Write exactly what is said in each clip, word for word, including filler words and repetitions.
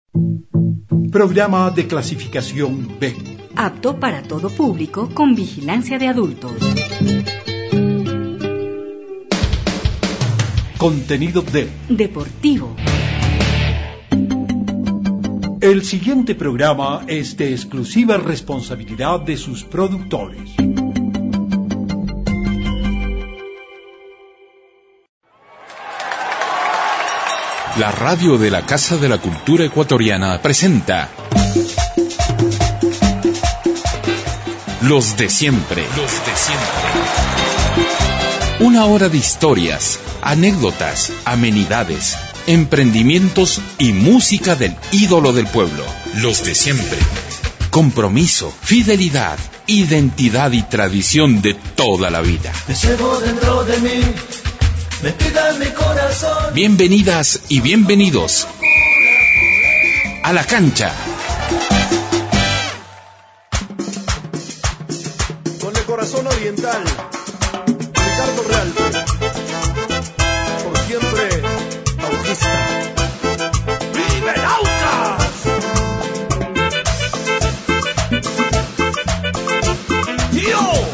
Programa de clasificación B. Apto para todo público con vigilancia de adultos. Contenido D. Deportivo. El siguiente programa es de exclusiva responsabilidad de sus productores. La radio de la Casa de la Cultura Ecuatoriana presenta Los de Siempre. Los de Siempre. Una hora de historias, anécdotas, amenidades, emprendimientos y música del ídolo del pueblo. Los de Siempre. Compromiso, fidelidad, identidad y tradición de toda la vida. Me llevo dentro de mí. Me pida mi corazón. Bienvenidas y bienvenidos a la cancha. Con el corazón oriental, Ricardo Realpe, por siempre augusta. ¡Vive el Aucas! ¡Tío!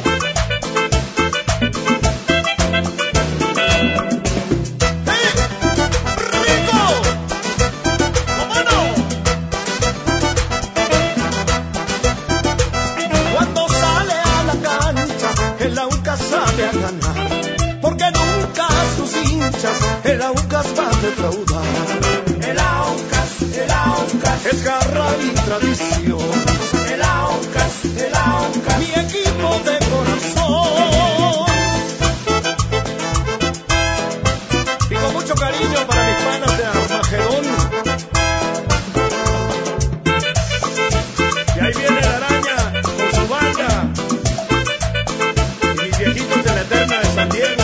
Sabe a ganar, porque nunca sus hinchas el Aucas va a defraudar. El Aucas, el Aucas es garra y tradición. El Aucas, el Aucas, mi equipo de corazón. Y con mucho cariño para mis panas de Armagedón. Y ahí viene la araña con su banda. Viejitos de la eterna de San Diego.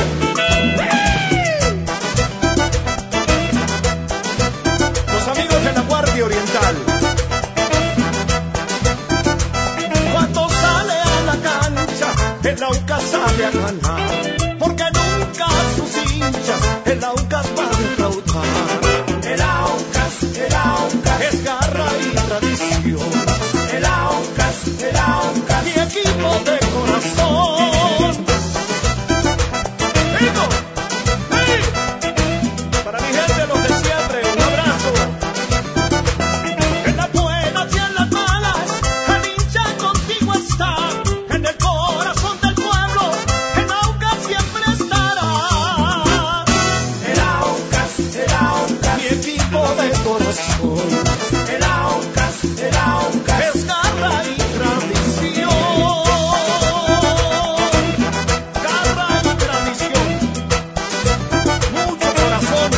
Los amigos de la Guardia Oriental. Cuando sale a la cancha, el Aucas sabe a ganar, porque nunca sus hinchas el Aucas va a defraudar. El Aucas, el Aucas es garra y tradición. El Aucas, el Aucas, mi equipo de corazón. El Aucas, el Aucas es garra y tradición. Garra y tradición. Mucho corazón.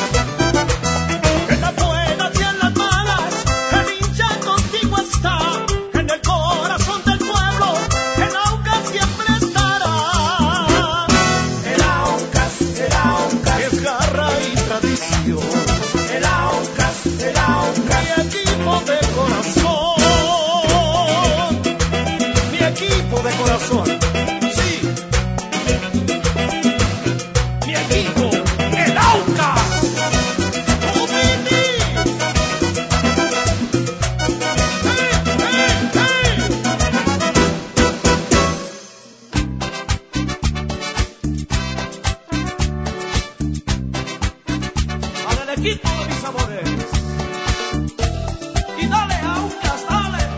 En las buenas y en las malas, el hincha contigo está. En el corazón del pueblo, el Aucas siempre estará. El Aucas, el Aucas es garra y tradición. El Aucas, el Aucas, mi equipo de corazón, mi equipo de corazón, sí, mi equipo, el Aucas, ¡Umini! ¡Hey, hey, hey! Para el equipo de mis amores. Y dale, Aucas, dale.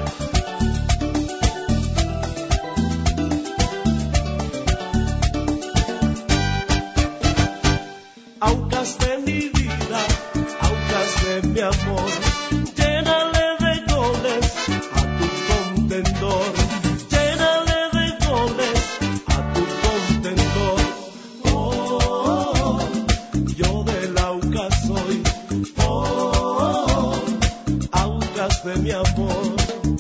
Aucas de mi vida, Aucas de mi amor, llénale de goles a tu contendor, llénale de goles a tu contendor. Oh, yo del Aucas soy, oh, Aucas de mi amor.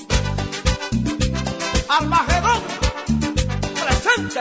Armagedón, presente.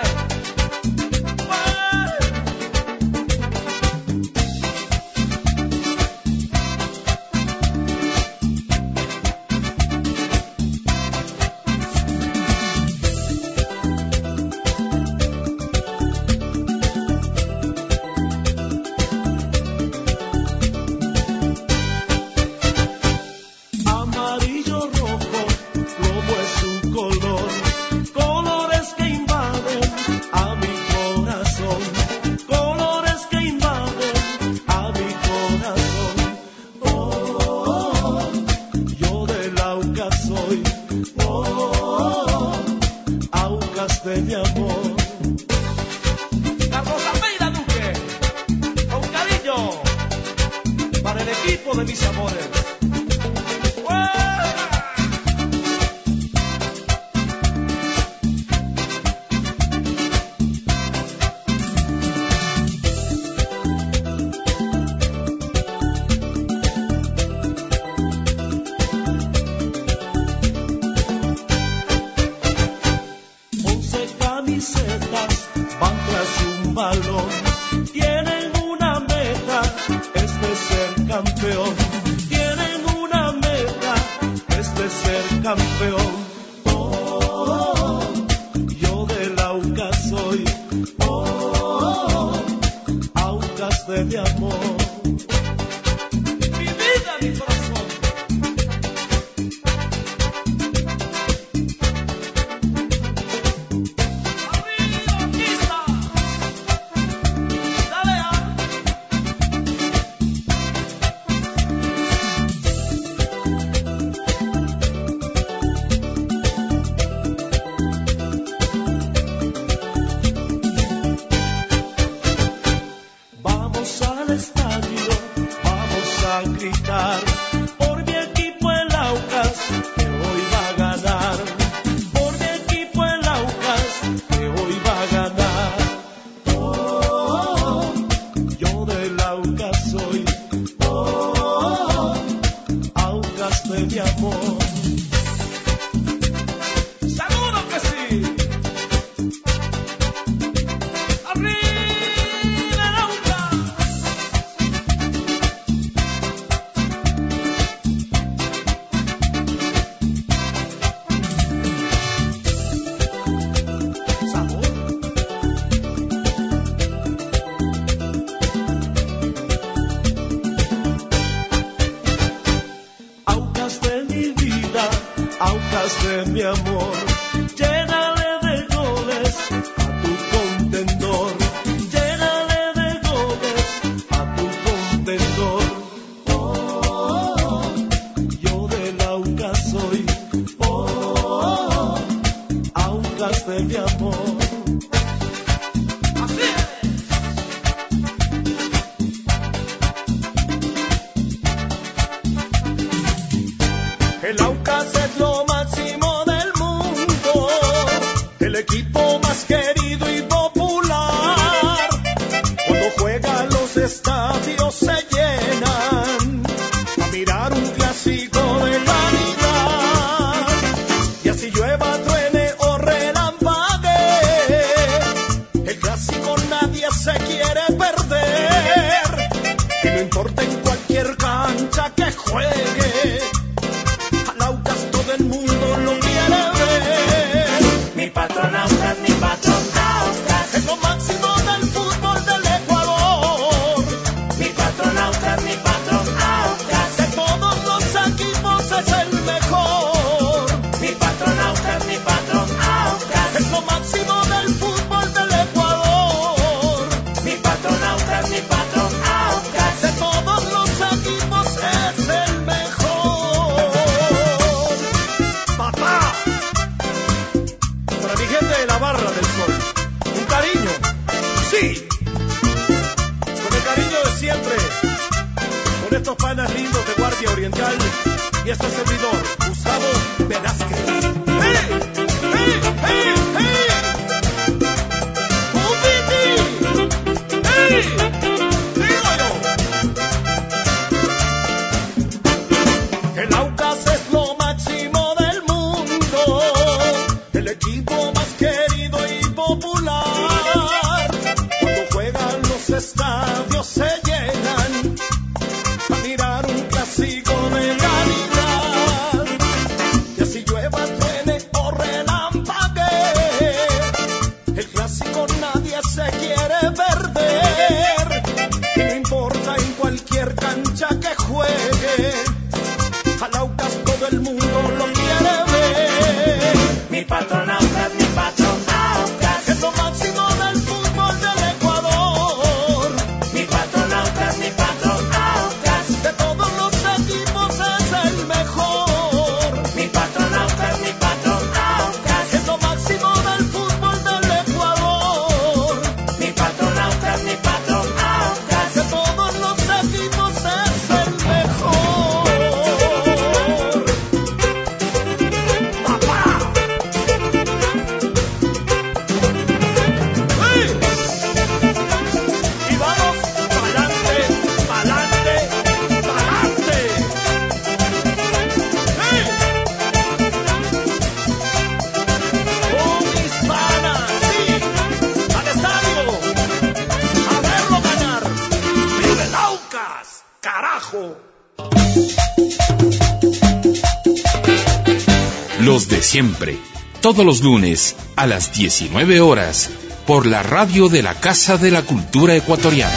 campeón. Oh, yo del Aucas soy. Oh, Aucas de mi amor. Mi vida, mi corazón. Arriba, pista. Dale a. Vamos al estadio, vamos a gritar por mi equipo el Aucas que hoy va a ganar, por mi equipo el Aucas que hoy va a ganar. Oh, yo del Aucas soy, oh, Aucas de mi amor. ¡Seguro que sí! ¡Arriba el Aucas! Sabor. Aucas de mi vida, Aucas de mi amor, llénale de goles a tu contendor, llénale de goles a tu contendor. Oh, yo del Aucas soy, oh, Aucas de mi amor. Así es. El Aucas es lo máximo del mundo, el equipo más querido y popular. Cuando juegan los estadios se llenan a mirar un clásico de calidad. Y así llueva, truene o relampague, el clásico nadie se quiere perder. Y no importa en cualquier cancha que juegue, al Aucas todo el mundo lo quiere ver. Mi patrón Aucas, mi patrón Aucas, es lo máximo del fútbol del Ecuador. Mi patrón Aucas, mi patrón Aucas, de todos los equipos es el mejor. Mi patrón Aucas, mi patrón Aucas, es lo máximo del fútbol del Ecuador. Mi patrón Aucas, mi patrón Aucas, de todos los equipos es el mejor. Papá, para mi gente de la Barra del Sol, un cariño, sí, con el cariño de siempre, con estos panas lindos de Guardia Oriental y este servidor, Gustavo Velázquez. ¡Hey! ¡Hey! ¡Hey! ¡Hey! ¡Moviti! ¡Hey! ¡Digo yo! El Aucas es lo máximo del mundo, el equipo más querido y popular. Cuando juegan los estadios se llenan a mirar un clásico de calidad. Los de siempre, todos los lunes a las diecinueve horas, por la radio de la Casa de la Cultura Ecuatoriana.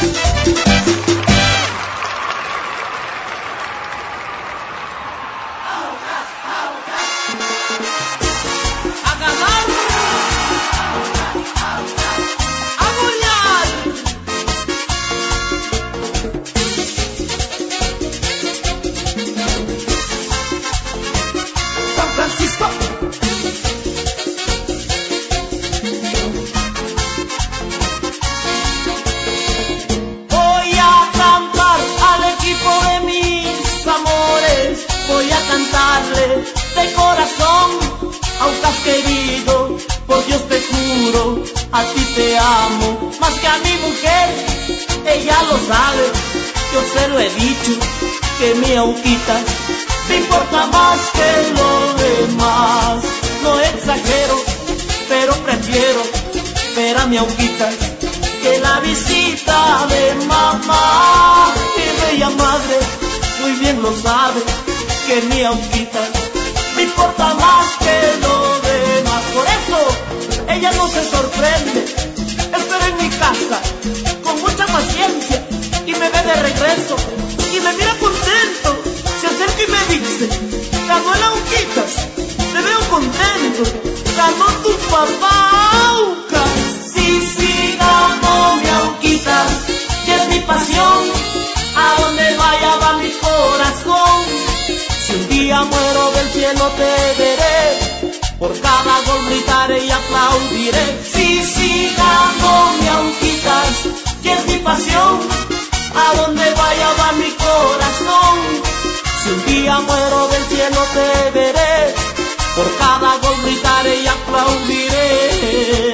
De corazón, Aucas querido, por Dios te juro, a ti te amo, más que a mi mujer, ella lo sabe, yo se lo he dicho, que mi Auquita me importa más que lo demás, no exagero, pero prefiero ver a mi Auquita que la visita de mamá, mi bella madre, muy bien lo sabe, que mi Auquita me importa más que lo demás. Por eso ella no se sorprende, espera en mi casa con mucha paciencia y me ve de regreso y me mira contento, se acerca y me dice: ganó el Auquitas, te veo contento, ganó tu papá Aucas. Sí, sí, ganó mi Auquitas, que es mi pasión, a donde vaya va mi corazón. Si un día muero del cielo te veré, por cada gol gritaré y aplaudiré. Sí, sí, ganó mi Auquitas, que es mi pasión, a donde vaya va mi corazón. Si un día muero del cielo te veré, por cada gol gritaré y aplaudiré.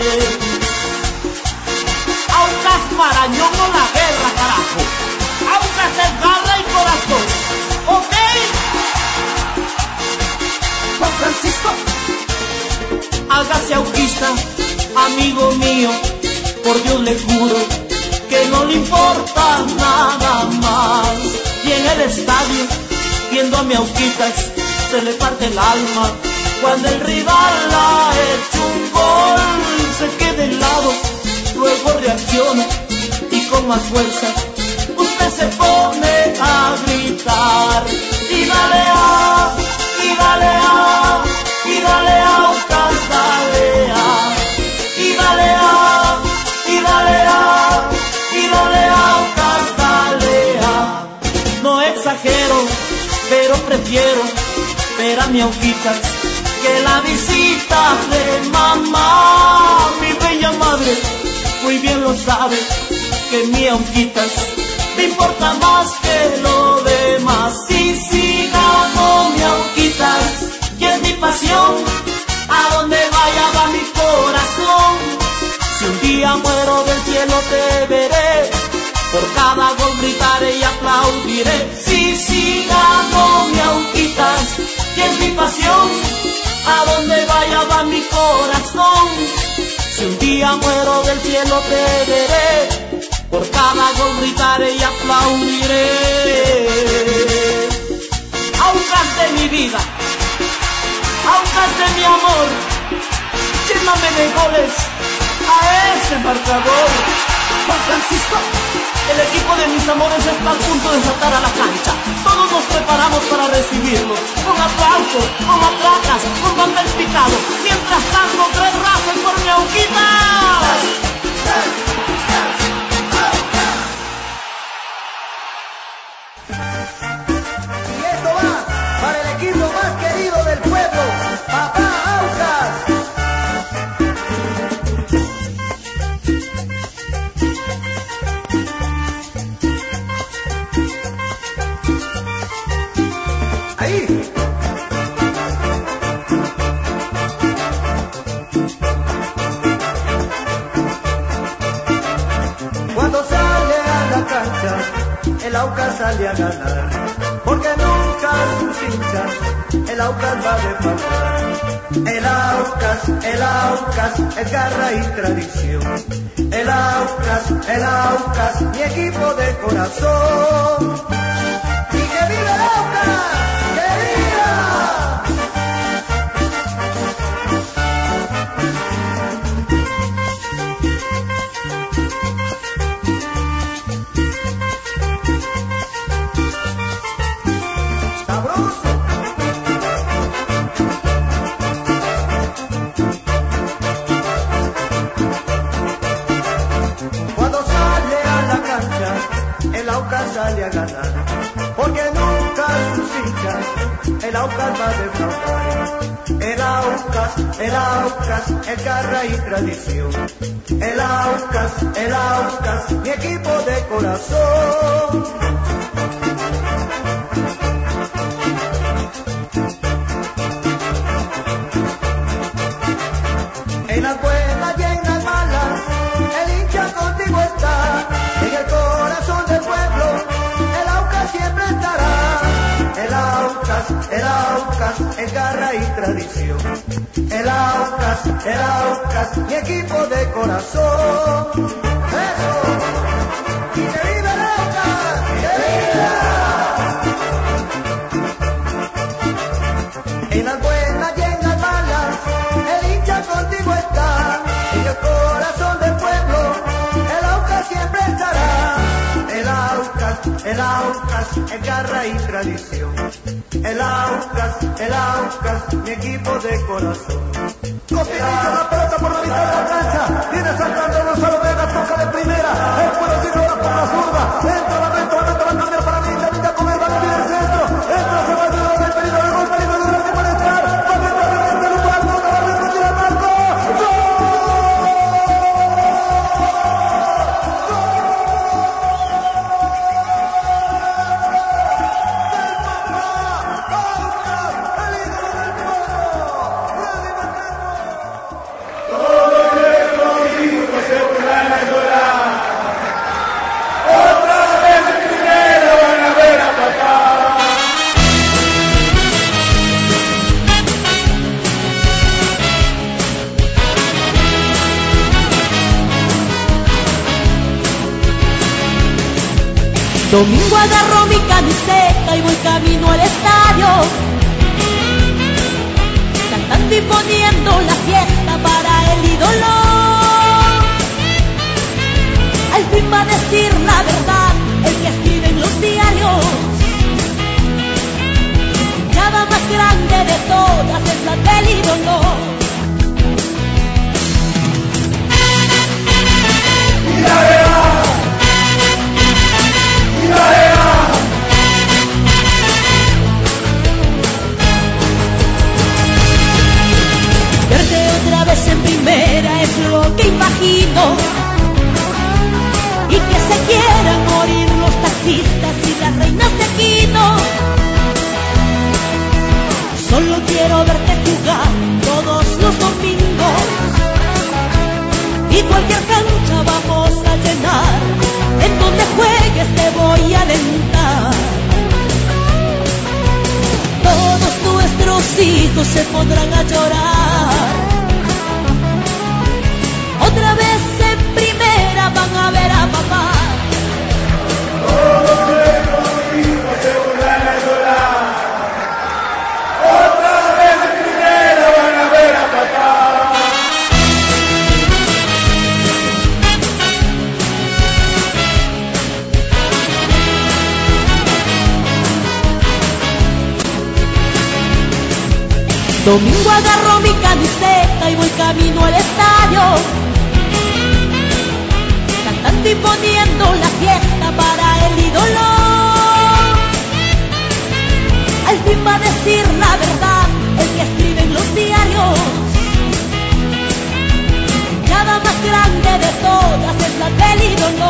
Aucas Marañón o la guerra, carajo. Aucas es garra y corazón, ¿ok? Juan Francisco, hágase auquista, amigo mío, por Dios le juro que no le importa nada más. Y en el estadio, viendo a mi Auquitas, se le parte el alma cuando el rival ha hecho un gol. Se queda helado, luego reacciona y con más fuerza usted se pone a gritar y dale a, y dale a, y dale a Aucas, dale a, y dale a, y dale a, y dale a Aucas, dale a. No exagero, pero prefiero ver a mi Auquitas que la visita de mamá. Mi bella madre muy bien lo sabe, que mi Auquitas me importa más que lo demás. Sí, sí, ganó mi Auquitas, que es mi pasión, a donde vaya va mi corazón. Si un día muero del cielo te veré, por cada gol gritaré y aplaudiré. Sí, sí, ganó mi Auquitas, que es mi pasión, a donde vaya va mi corazón. Si un día muero del cielo te veré, por cada gol gritaré y aplaudiré. Aucas de mi vida, Aucas de mi amor, lléname de goles a ese marcador. Juan Francisco, el equipo de mis amores está a punto de saltar a la cancha. Todos nos preparamos para recibirlo, con aplausos, con aplacas, con papel picado. Mientras tanto, tres rajas por mi Auquitas. Y esto va para el equipo más querido del pueblo, Papá Aucas. Ahí. Cuando sale a la cancha, el Aucas sale a ganar, porque nunca sus hinchas el Aucas va a defraudar. El Aucas, el Aucas es garra y tradición. El Aucas, el Aucas, mi equipo de corazón. ¡Y que viva el Aucas! ¡Que viva! el Aucas va a defraudar. El Aucas, el Aucas, es garra y tradición. El Aucas, el Aucas, mi equipo de corazón. En las buenas y en las malas, el hincha contigo está. En el corazón del pueblo, el Aucas siempre estará. El Aucas, el Aucas, es garra y tradición. El Aucas, el Aucas, mi equipo de corazón. ¡Eso! ¡Y que viva el Aucas! ¡Que viva! En las buenas y en las malas, el hincha contigo está. En el corazón del pueblo, el Aucas siempre estará. El Aucas, el Aucas, es garra y tradición. El Aucas, el Aucas, mi equipo de corazón. Cotidiano la pelota por la mitad de la cancha. Viene saltando Gonzalo Vega, toca de primera. El pueblo sigue ahora por la zurda. Entra la mente, la mente va a cambiar para Minda. Minda con el balón viene el centro. Entra, se va a ayudar del peligro del gol. Peligro duro que puede entrar. Va a entrar en este lugar. No va a entrar, tira el marco. Domingo agarro mi camiseta y voy camino al estadio, cantando y poniendo la fiesta para el ídolo. Al fin va a decir la verdad el que escribe en los diarios. La hinchada más grande de todas es la del ídolo. Verte otra vez en primera es lo que imagino, y que se quieran morir los taxistas y las reinas de Quino. Solo quiero verte jugar todos los domingos, y cualquier cancha vamos a llenar. En donde juegues te voy a alentar. Todos nuestros hijos se pondrán a llorar. Otra vez en primera van a ver a papá. Todos nuestros hijos se pondrán a llorar. Otra vez en primera van a ver a papá. Domingo agarro mi camiseta y voy camino al estadio, cantando y poniendo la fiesta para el ídolo. Al fin va a decir la verdad el que escribe en los diarios. La hinchada más grande de todas es la del ídolo.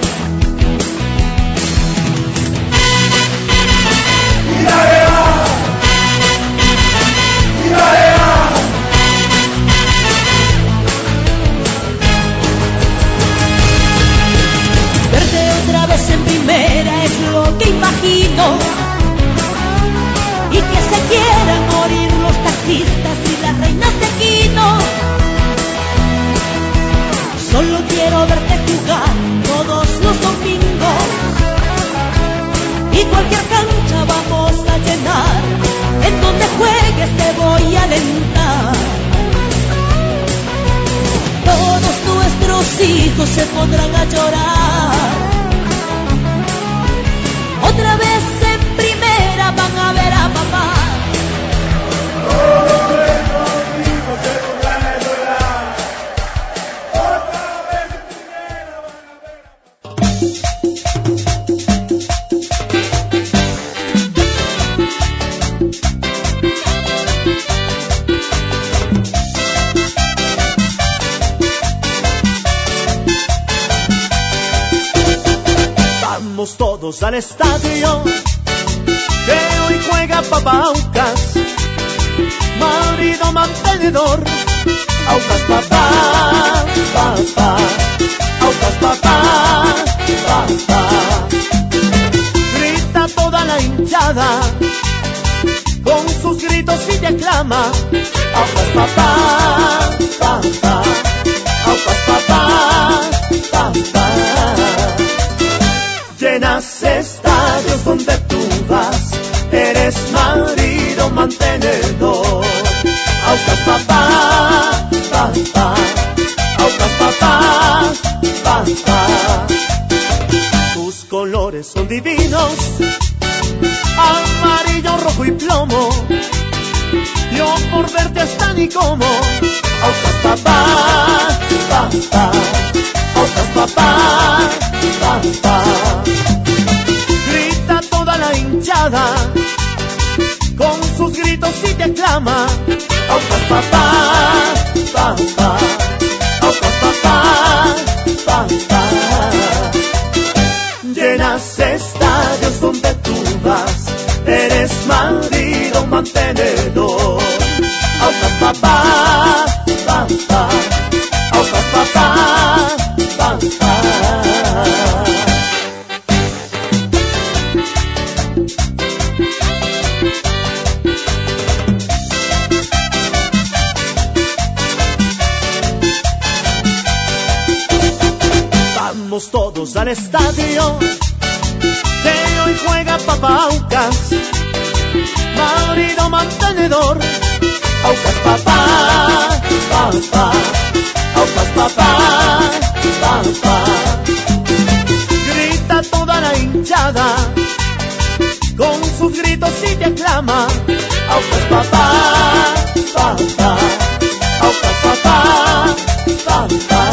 Verte otra vez en primera es lo que imagino, y que se quieran morir los taxistas y las reinas de Quino. Solo quiero verte jugar todos los domingos, y cualquier cancha vamos a llenar. En donde juegues te voy a alentar. Todos nuestros hijos se pondrán a llorar. Otra vez en primera van a ver a papá. Todos nuestros hijos se pondrán a llorar. Otra vez en primera van a ver a papá. Vamos todos al estadio, que hoy juega Papaucas, marido mantenedor. Aucas papá, papá, Aucas papá, papá. Grita toda la hinchada, con sus gritos y te aclama. Aucas papá, papá, Aucas papá, papá. Llenas estadios donde tú vas, eres marido mantenedor. Aucas papá, papá, Aucas papá, papá. Tus colores son divinos, amarillo, rojo y plomo. Yo por verte hasta ni como. Aucas papá, papá, Aucas papá, papá. Grita toda la hinchada, con sus gritos y te aclama. Aucas papá, papá, Aucas papá, papá. Llenas estadios donde tú vas, eres marido mantenedor. Aucas papá, papá, Aucas papá, papá. Vamos todos al estadio, que hoy juega Papaucas, marido mantenedor. Aucas papá, papá, Aucas papá, papá. Grita toda la hinchada, con sus gritos y te aclama. Aucas papá, papá, Aucas papá, papá.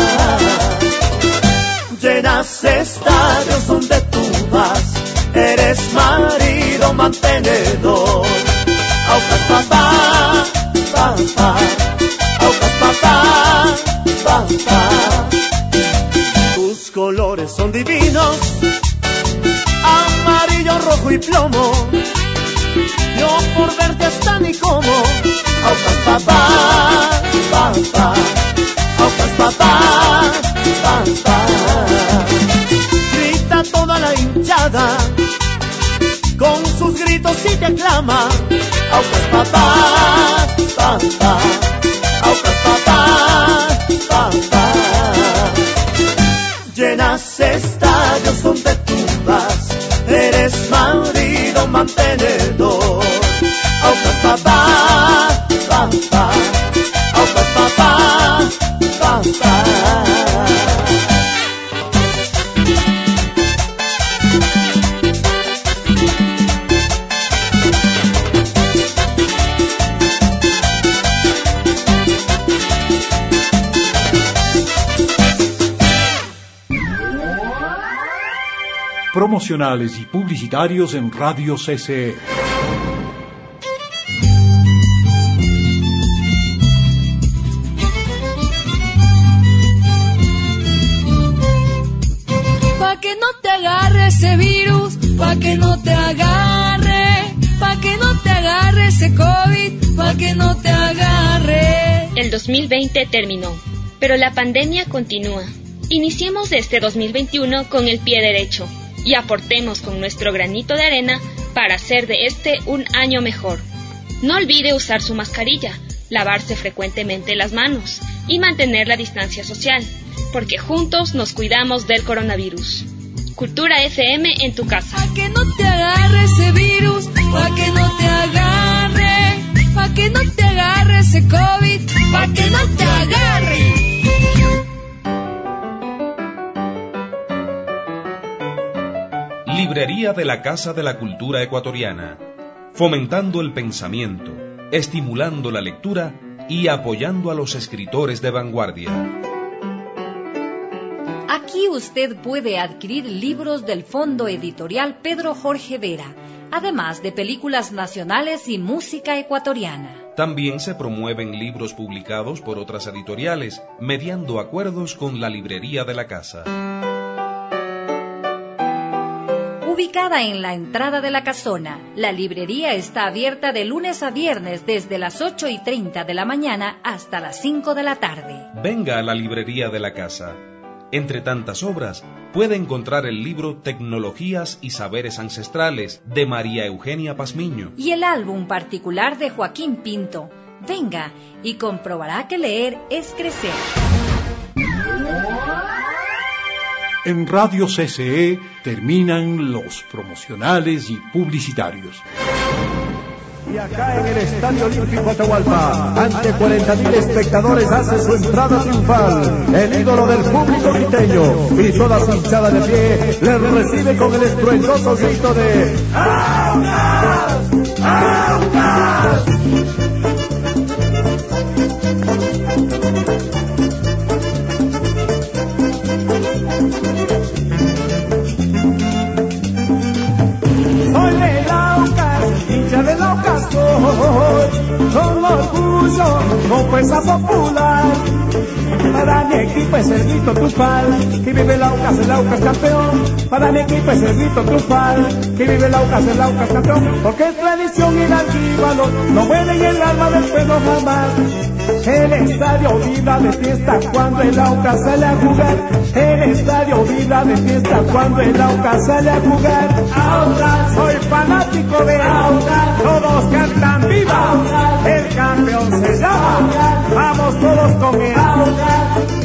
Llenas estadios donde tú vas, eres marido mantenedor. Aucas papá, papá, Aucas papá, papá. Tus colores son divinos, amarillo, rojo y plomo. Yo por verte hasta ni como. Aucas papá, papá, Aucas papá, papá. Grita toda la hinchada, con sus gritos y te aclama. Aucas papá, papá, Aucas papá, papá. Llenas estadios donde tú vas, eres marido mantenedor. Aucas papá, papá, Aucas papá, papá. Promocionales y publicitarios en Radio C C E. Pa' que no te agarre ese virus, pa' que no te agarre, pa' que no te agarre ese COVID, pa' que no te agarre. El dos mil veinte terminó, pero la pandemia continúa. Iniciemos este dos mil veintiuno con el pie derecho y aportemos con nuestro granito de arena para hacer de este un año mejor. No olvide usar su mascarilla, lavarse frecuentemente las manos y mantener la distancia social, porque juntos nos cuidamos del coronavirus. Cultura F M en tu casa. Pa' que no te agarre ese virus, pa' que no te agarre, pa' que no te agarre ese COVID, pa' que no te agarre. Librería de la Casa de la Cultura Ecuatoriana, fomentando el pensamiento, estimulando la lectura y apoyando a los escritores de vanguardia. Aquí usted puede adquirir libros del Fondo Editorial Pedro Jorge Vera, además de películas nacionales y música ecuatoriana. También se promueven libros publicados por otras editoriales, mediando acuerdos con la librería de la casa. ubicada en la entrada de la casona. La librería está abierta de lunes a viernes desde las ocho y treinta de la mañana hasta las cinco de la tarde. Venga a la librería de la casa. Entre tantas obras, puede encontrar el libro Tecnologías y Saberes Ancestrales de María Eugenia Pazmiño y el álbum particular de Joaquín Pinto. Venga y comprobará que leer es crecer. En Radio C C E terminan los promocionales y publicitarios. Y acá en el Estadio Olímpico Atahualpa, ante cuarenta mil espectadores hace su entrada triunfal, el ídolo del público quiteño, y toda su hinchada de pie le recibe con el estruendoso grito de ¡Aucas! ¡Aucas! Soy del Aucas, hincha del Aucas soy, con orgullo, con fuerza popular. Para mi equipo es el grito triunfal, que vive el Aucas, el Aucas campeón. Para mi equipo es el grito triunfal, que vive el Aucas, el Aucas campeón. Porque es tradición y la valor, no muere en el alma del pueblo jamás. El estadio vibra de fiesta cuando el Aucas sale a jugar. El estadio vibra de fiesta cuando el Aucas sale a jugar. Aucas, soy fanático de Aucas, todos cantan viva. Aucas, el campeón se llama Aucas, vamos todos con el Aucas.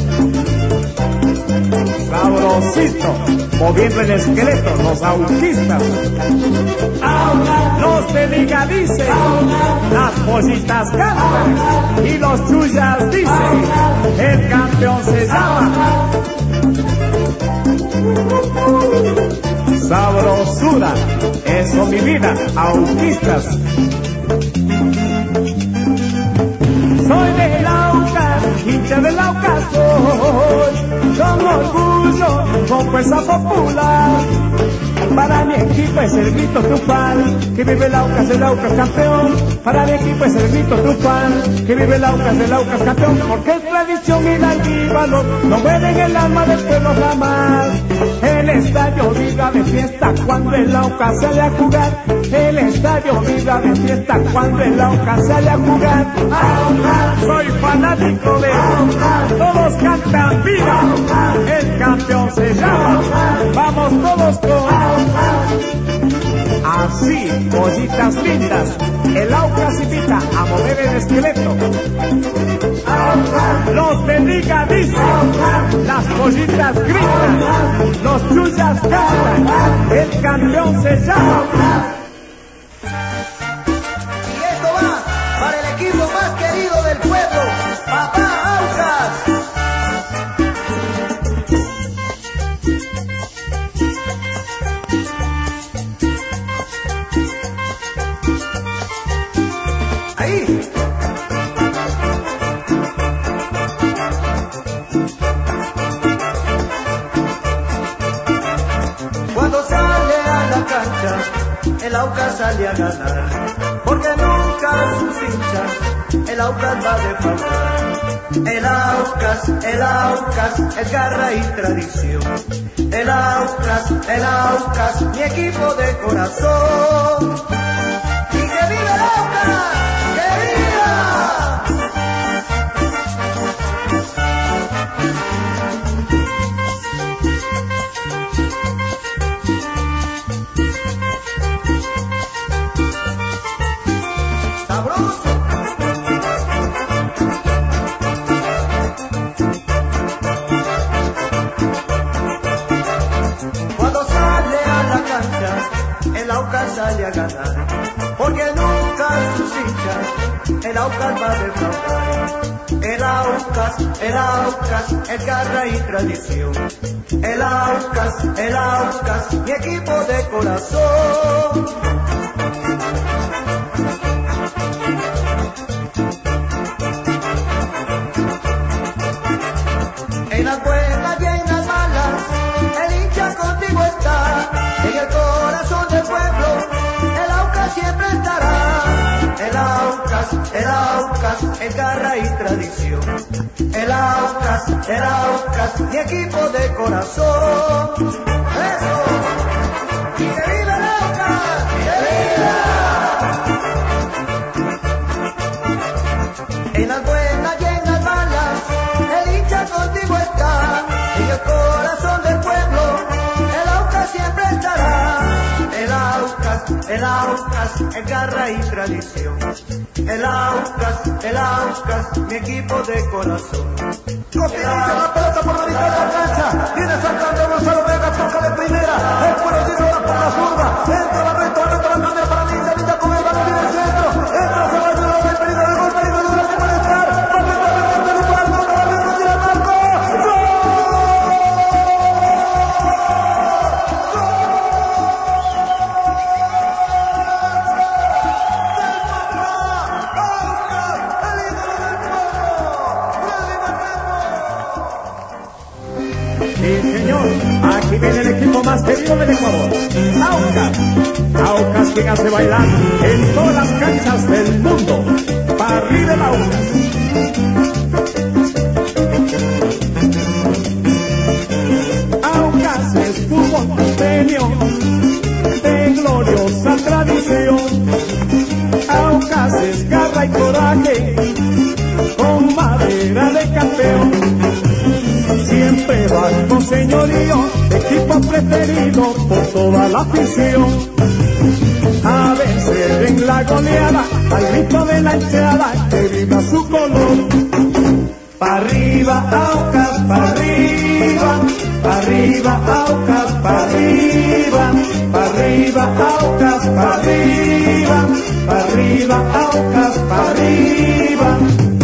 Sabrosito, moviendo el esqueleto, los auquistas. Aucas, los de liga dicen, Aucas, las pollitas cantan y los chullas dicen, el campeón se llama. Sabrosura, eso mi vida, auquistas. Soy del Aucas, hincha del Aucas soy, con orgullo, con fuerza popular. Para mi equipo es el grito triunfal, que vive el Aucas, el Aucas campeón. Para mi equipo es el grito triunfal, que vive el Aucas, el Aucas campeón. Porque es tradición y la valor, no muere en el alma del pueblo jamás. El estadio vibra de fiesta cuando el Aucas sale a jugar. El estadio vibra de fiesta cuando el Aucas sale a jugar. Aucas, soy fanático de Aucas, todos cantan viva. Aucas, el campeón se llama Aucas, vamos todos con Aucas. Así, pollitas lindas, el Aucas invita a mover el esqueleto. Aucas, los de liga dicen, Aucas, las pollitas gritan, los chullas cantan, el campeón se llama Aucas. Y esto va para el equipo más querido del pueblo, Papá Aucas. Cuando sale a la cancha, el Aucas sale a ganar, porque nunca sus hinchas, el Aucas va a defraudar. El Aucas, el Aucas, es garra y tradición. El Aucas, el Aucas, mi equipo de corazón. ¡Y que vive el Aucas! ¡Que viva! Sale a ganar, porque nunca sus hinchas, el Aucas va a defraudar. El Aucas, el Aucas, es garra y tradición. El Aucas, el Aucas, mi equipo de corazón. En las buenas y en las malas, el hincha contigo está. En el corazón del pueblo, el Aucas siempre estará. El Aucas, el Aucas, es garra y tradición. El Aucas, el Aucas, mi equipo de corazón. ¡Eso! En las buenas y en las malas, el hincha contigo está. En el corazón del pueblo, el Aucas siempre estará. El Aucas, el Aucas, es garra y tradición. El Aucas, el Aucas, mi equipo de corazón. Continúa la pelota por la mitad de la cancha. Viene saltando Gonzalo Vega, toca de primera. El pueblo tira por la zurda. Entra la recta, entra la primera para Linda, Linda con el balón en el centro. Entra Ceballos, el peligro de gol, peligro de gol, se puede estar. Aquí viene el equipo más querido del Ecuador, Aucas. Aucas quien hace bailar en todas las canchas del mundo. Para arriba el Aucas. Aucas es fútbol costeño de gloriosa tradición. Aucas es garra y coraje con madera de campeón. Siempre va con señorío, equipo preferido por toda la afición. A vencer en la goleada, al grito de la hinchada que vibra su color. Pa' arriba, Aucas, pa' arriba, pa' arriba, Aucas, pa' arriba, pa' arriba, Aucas, pa' arriba, pa' arriba, Aucas, pa' arriba.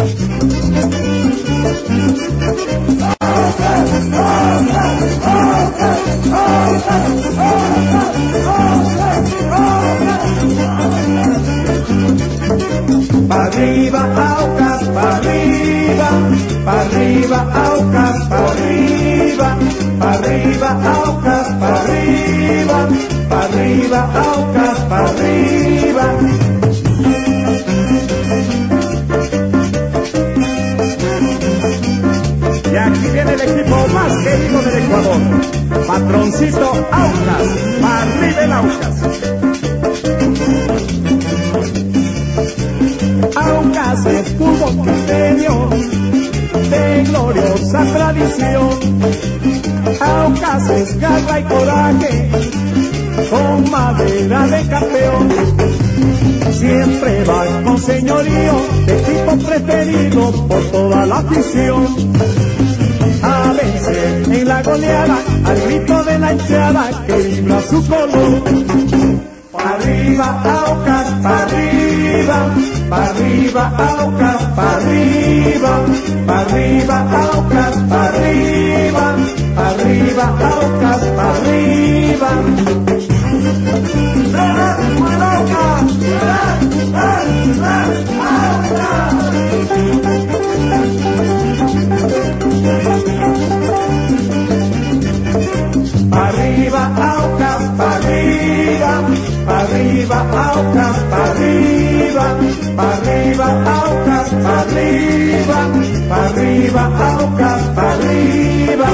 Pa' arriba, Aucas, pa' arriba, pa' arriba, Aucas, pa' arriba, pa' arriba, Aucas, pa' arriba, pa' arriba, Aucas, pa' arriba. Y aquí viene el equipo más querido del Ecuador, Patroncito Aucas, pa' arriba el Aucas. Aucas es fútbol costeño de gloriosa tradición. Aucas es garra y coraje con madera de campeón. Siempre va con señorío, equipo preferido por toda la afición. A vencer en la goleada, al grito de la hinchada que vibra su color. Pa' arriba, Aucas, pa' arriba, pa' arriba, Aucas, pa' arriba, pa' arriba, Aucas, pa' arriba, pa' arriba, Aucas, pa' arriba. Pa' arriba, Aucas, pa' arriba, pa' arriba, Aucas, pa' arriba, pa' arriba, Aucas, pa' arriba, pa' arriba, Aucas, pa' arriba.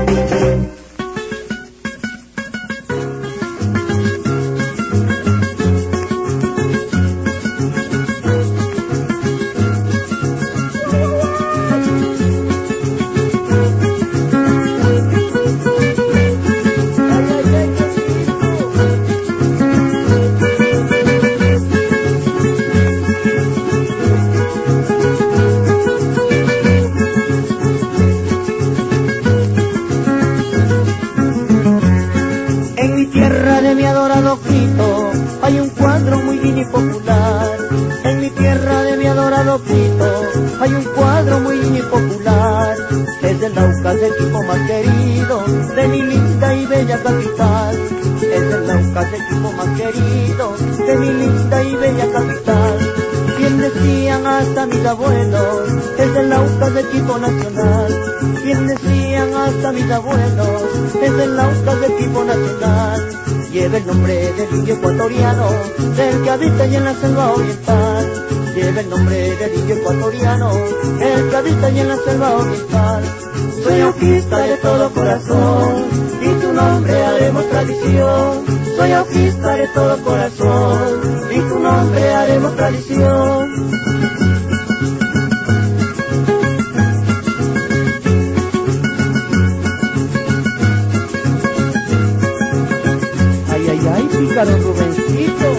Hay un cuadro muy popular, es el Aucas, equipo más querido de mi linda y bella capital. Es el Aucas, equipo más querido de mi linda y bella capital. Bien decían hasta mis abuelos, es el Aucas, equipo nacional. Bien decían hasta mis abuelos, es el Aucas, equipo nacional. Lleva el nombre del indio ecuatoriano, del que habita y en la selva oriental. Lleva el nombre del indio ecuatoriano, el que habita y en la selva oriental. Soy auquista de todo corazón, y tu nombre haremos tradición. soy auquista de todo corazón, y tu nombre haremos tradición. Ay, ay, ay, pícaro Rubencito.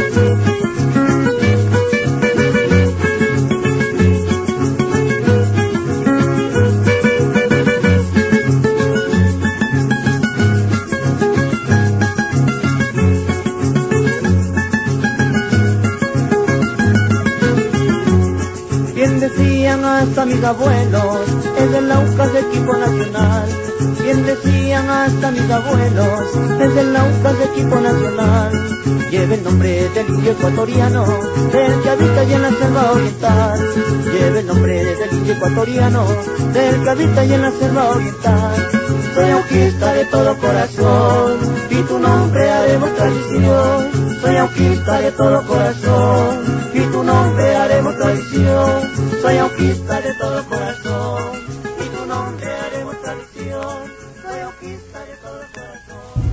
Hasta mis abuelos, es del Aucas de equipo nacional. Bien decían hasta mis abuelos, es del Aucas de equipo nacional. Lleva el nombre del indio ecuatoriano, del que habita y en la selva oriental. Lleva el nombre del indio ecuatoriano, del que habita y en la selva oriental. Soy auquista de todo corazón, y tu nombre haremos tradición. Soy auquista de todo corazón, y tu nombre haremos tradición. Soy auquista de todo corazón, y tu nombre haremos tradición. Soy auquista de todo corazón.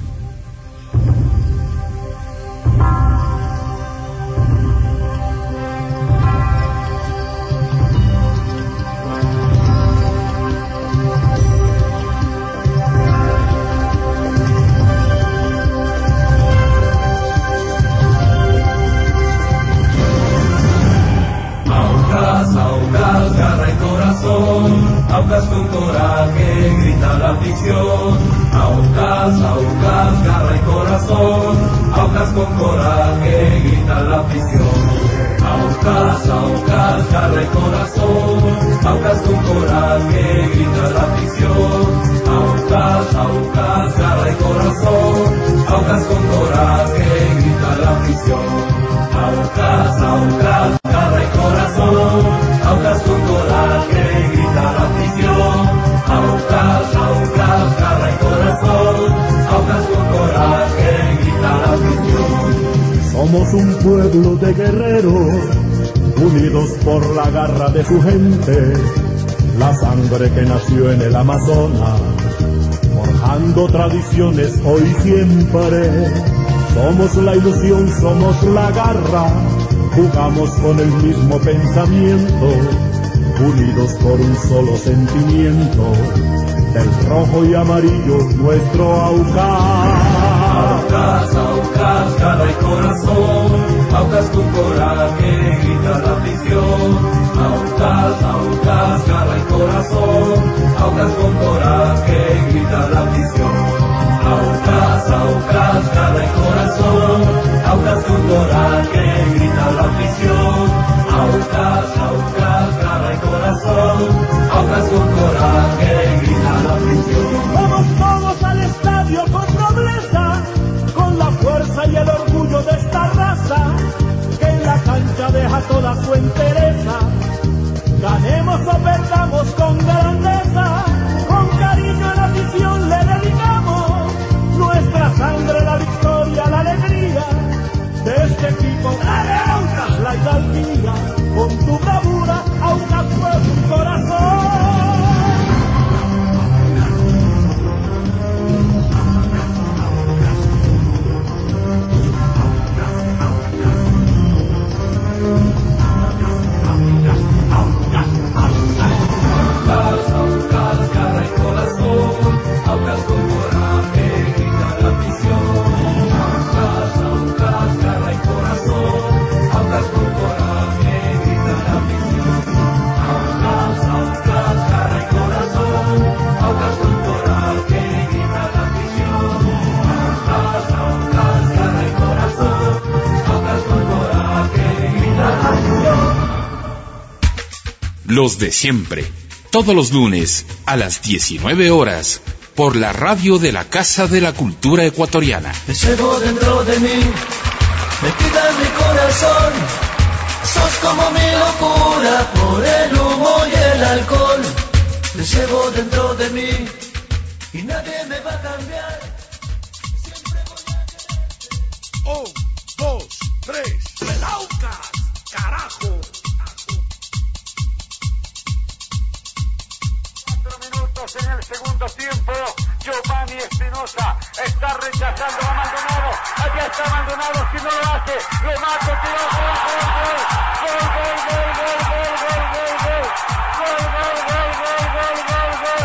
Aucas con coraje, grita la afición. Aucas, Aucas, garra y corazón. Aucas con coraje, grita la afición. Aucas, Aucas, garra y corazón. Aucas con coraje, grita la afición. Aucas, Aucas, garra y corazón. Aucas con coraje, grita la afición. Aucas, Aucas, garra y corazón. Aucas con coraje, grita la afición. Aucas, Aucas, garra y corazón. Aucas con coraje, grita la afición. Somos un pueblo de guerreros, unidos por la garra de su gente, la sangre que nació en el Amazonas, forjando tradiciones hoy y siempre. Somos la ilusión, somos la garra, jugamos con el mismo pensamiento, unidos por un solo sentimiento, del rojo y amarillo nuestro Aucas. Aucas, Aucas, garra y corazón. Aucas con coraje, grita la afición. Aucas, Aucas, garra y corazón. Aucas con coraje, grita la afición. Aucas, Aucas, garra y corazón. Aucas con coraje, grita la afición. Aucas, Aucas, garra y corazón. Aucas con coraje, grita la afición. Vamos todos al estadio con nobleza, con la fuerza y el orgullo de esta raza, que en la cancha deja toda su entereza. Ganemos o perdamos con grandeza, con cariño a la afición le dedicamos nuestra sangre, la victoria, la alegría de este equipo. Dale Aucas, la hidalguía, con tu bravura, Aucas fue tu corazón. Aucas con coraje, grita la afición. Aucas, Aucas, garra y corazón. Aucas con coraje, grita la afición. Aucas, Aucas, garra y corazón. Aucas con coraje, grita la afición. Aucas, Aucas, garra y corazón. Aucas con coraje, grita la afición. Los de siempre, todos los lunes a las diecinueve horas, por la radio de la Casa de la Cultura Ecuatoriana. Te llevo dentro de mí, metida en mi corazón. Sos como mi locura por el humo y el alcohol. Te llevo dentro de mí y nadie me va a cambiar. Siempre voy a quererte. Un, dos, tres, el Aucas, carajo. Cuatro minutos en el segundo tiempo. Giovanni Espinosa está rechazando a Maldonado. Allá está Maldonado, si no lo hace, lo mata, tiró, gol, gol, gol, gol, gol, gol, gol, gol, gol, gol, gol, gol, gol, gol, gol, gol, gol, gol,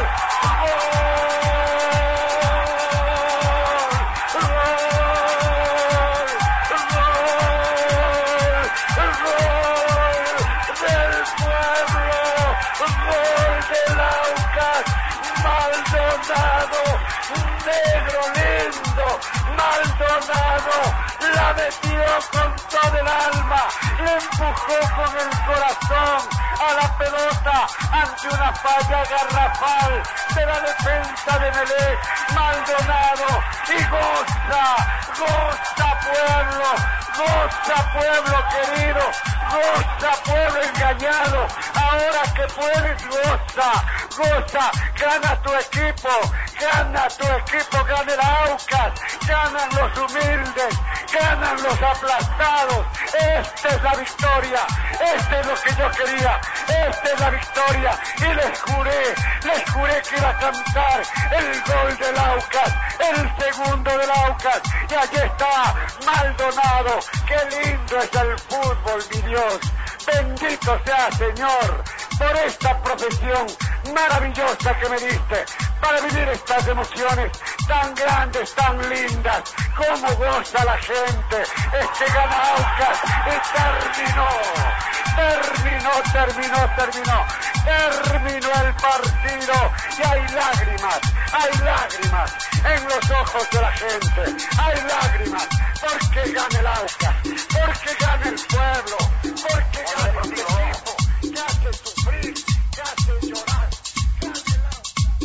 Maldonado, un negro lindo, Maldonado, la metió con todo el alma, le empujó con el corazón a la pelota ante una falla garrafal de la defensa de Melec. Maldonado, y goza, goza pueblo, goza pueblo querido, goza pueblo engañado, ahora que puedes goza, goza, gana tu equipo, gana tu equipo, gana el Aucas, ganan los humildes, ganan los aplastados. Esta es la victoria, esta es lo que yo quería, esta es la victoria, y les juré, les juré que iba a cantar el gol del Aucas, el segundo del Aucas, y allí está Maldonado. Qué lindo es el fútbol, mi Dios, bendito sea Señor por esta profesión maravillosa que me diste para vivir estas emociones tan grandes, tan lindas. Cómo goza la gente, este gana Aucas y terminó, terminó, terminó, terminó, terminó el partido, y hay lágrimas, hay lágrimas en los ojos de la gente, hay lágrimas porque gana el Aucas, porque gana el pueblo, porque gana el equipo, que hace sufrir, que hace llorar, que hace la...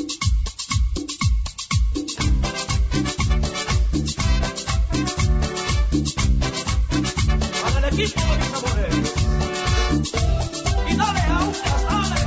Para el equipo de mis amores. Y dale, Aucas, dale.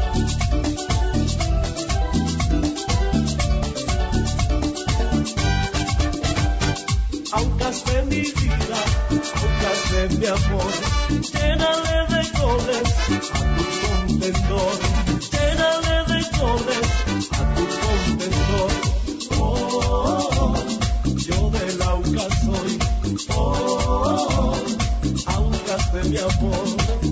Aucas de mi vida, Aucas de mi amor, llénale de goles a tu contentor, llénale de goles a tu contentor. Oh, yo del Aucas soy, oh, Aucas de mi amor.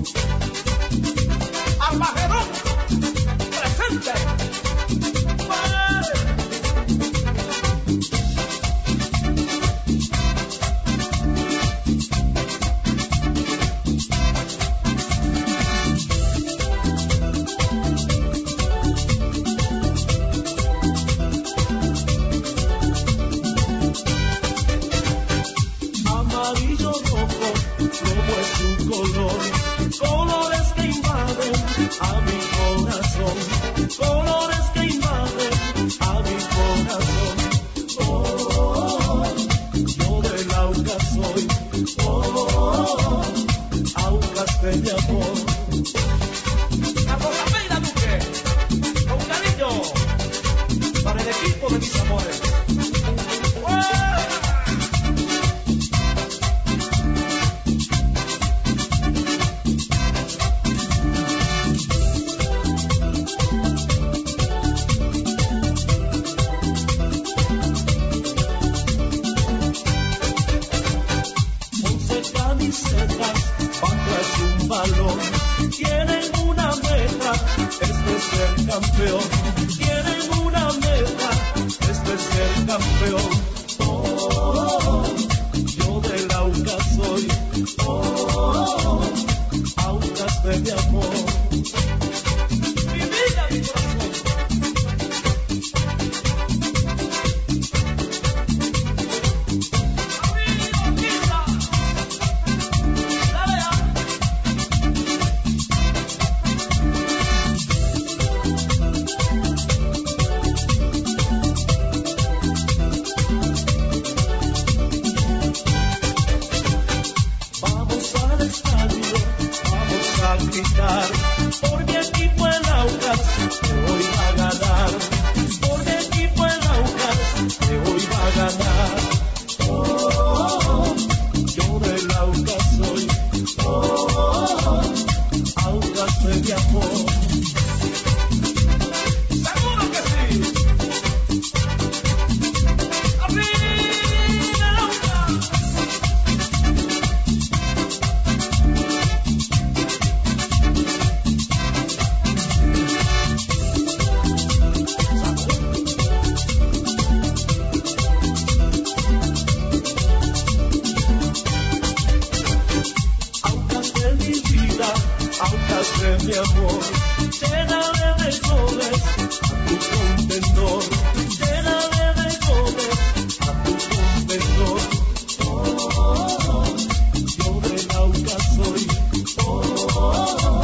Armagedón, presente. Colores que invaden a mi corazón, colores que invaden a mi corazón. Oh, yo del Aucas soy, oh, Aucas de mi amor. Carlos Almeida Duque, con cariño, para el equipo de mis amores. Tienen una meta, este es ser campeón. Tienen una meta, este es ser campeón. Oh, yo del Aucas soy, oh, Aucas de mi amor. Mi vida, mi corazón. Por mi equipo el Aucas, que hoy va a ganar. Por mi equipo el Aucas, que hoy va a ganar. Oh, yo del Aucas soy, oh, Aucas de mi amor. Seguro que sí. Aucas de mi amor, lléname de goles a tu contenedor, lléname de goles a tu contenedor. Oh, yo del Aucas soy, oh,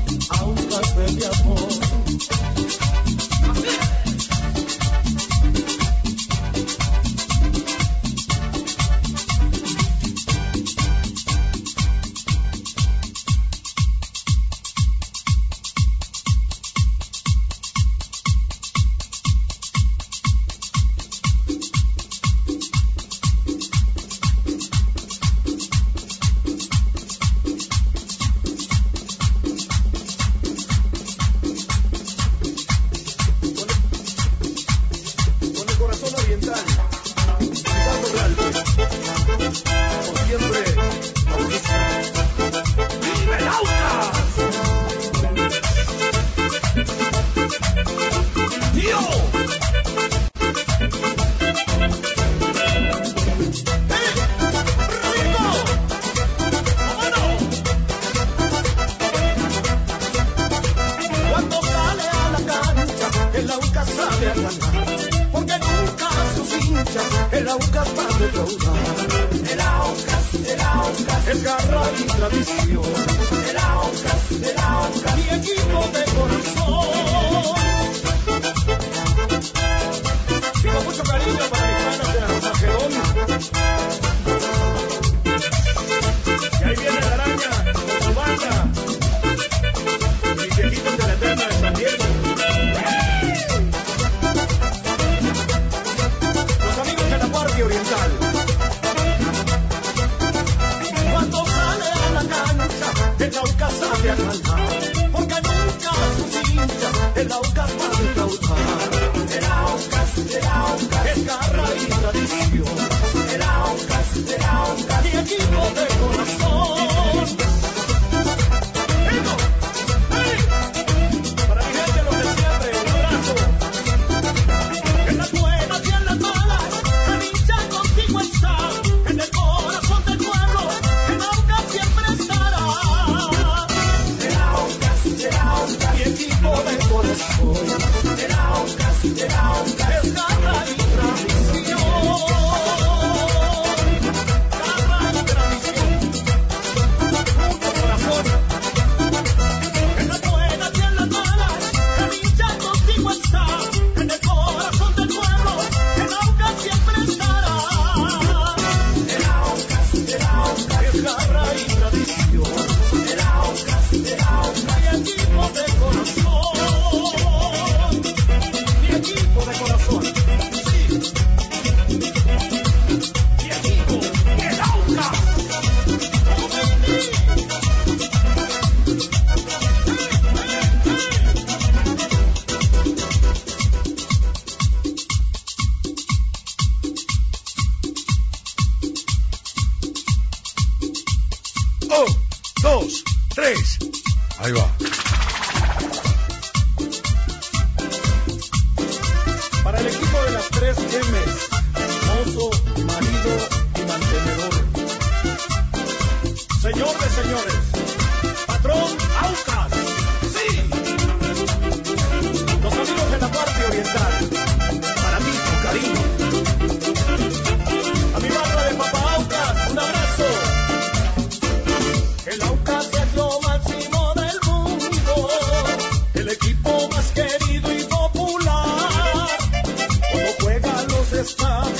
Aucas de mi amor.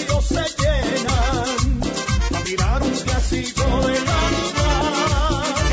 Estadios se llenan a mirar un clásico de la ciudad.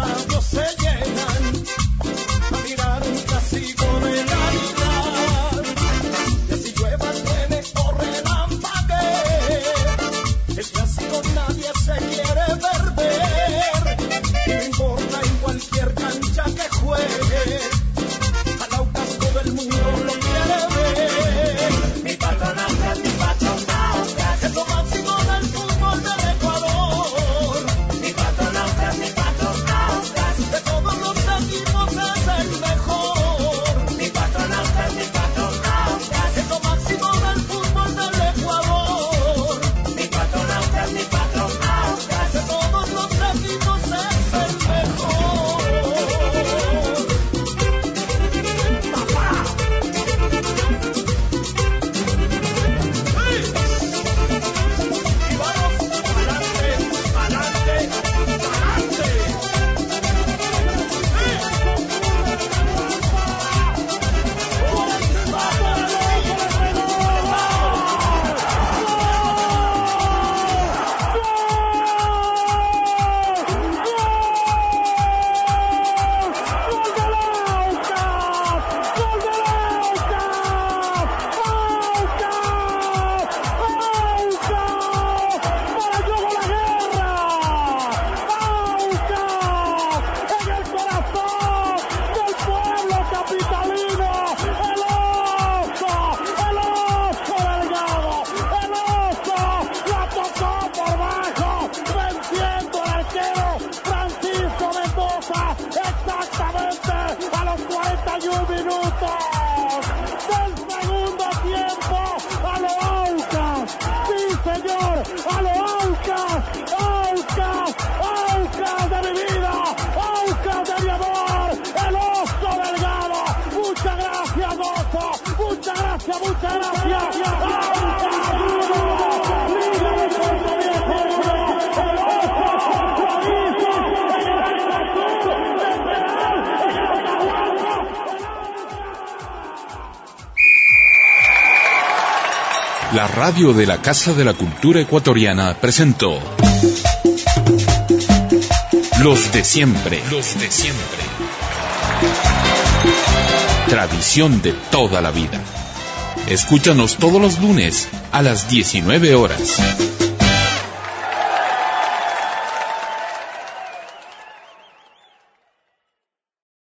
estadios se llenan a mirar un clásico de la vida. Y así llueva, truene o relampaguee, el clásico nadie se quiere perder. Y no importa en cualquier cancha que juegue, al Aucas todo el mundo lo quiere ver. Mi patronautas, mi patronautas, es lo máximo del fútbol del Ecuador. Mi patronautas, mi patronautas, de todos los equipos es el mejor. Mi patronautas, mi patronautas, es lo máximo del fútbol del Ecuador. Mi patronautas, mi patronautas, de todos los equipos es el mejor. ¡Papá! ¡Sí! Y vamos adelante, adelante, adelante. Exactamente a los cuarenta y un minutos del segundo tiempo, a lo Aucas, sí señor, a lo Aucas, Aucas, Aucas de mi vida, Aucas de mi amor, el Oso Delgado. Muchas gracias, Oso, muchas gracias, muchas gracias. Aucas uno, Liga de Puerto Viejo uno, el Oso lo hizo en el área azul del penal, en el Caguazo. La radio de la Casa de la Cultura Ecuatoriana presentó Los de Siempre. Los de Siempre. Tradición de toda la vida. Escúchanos todos los lunes a las diecinueve horas.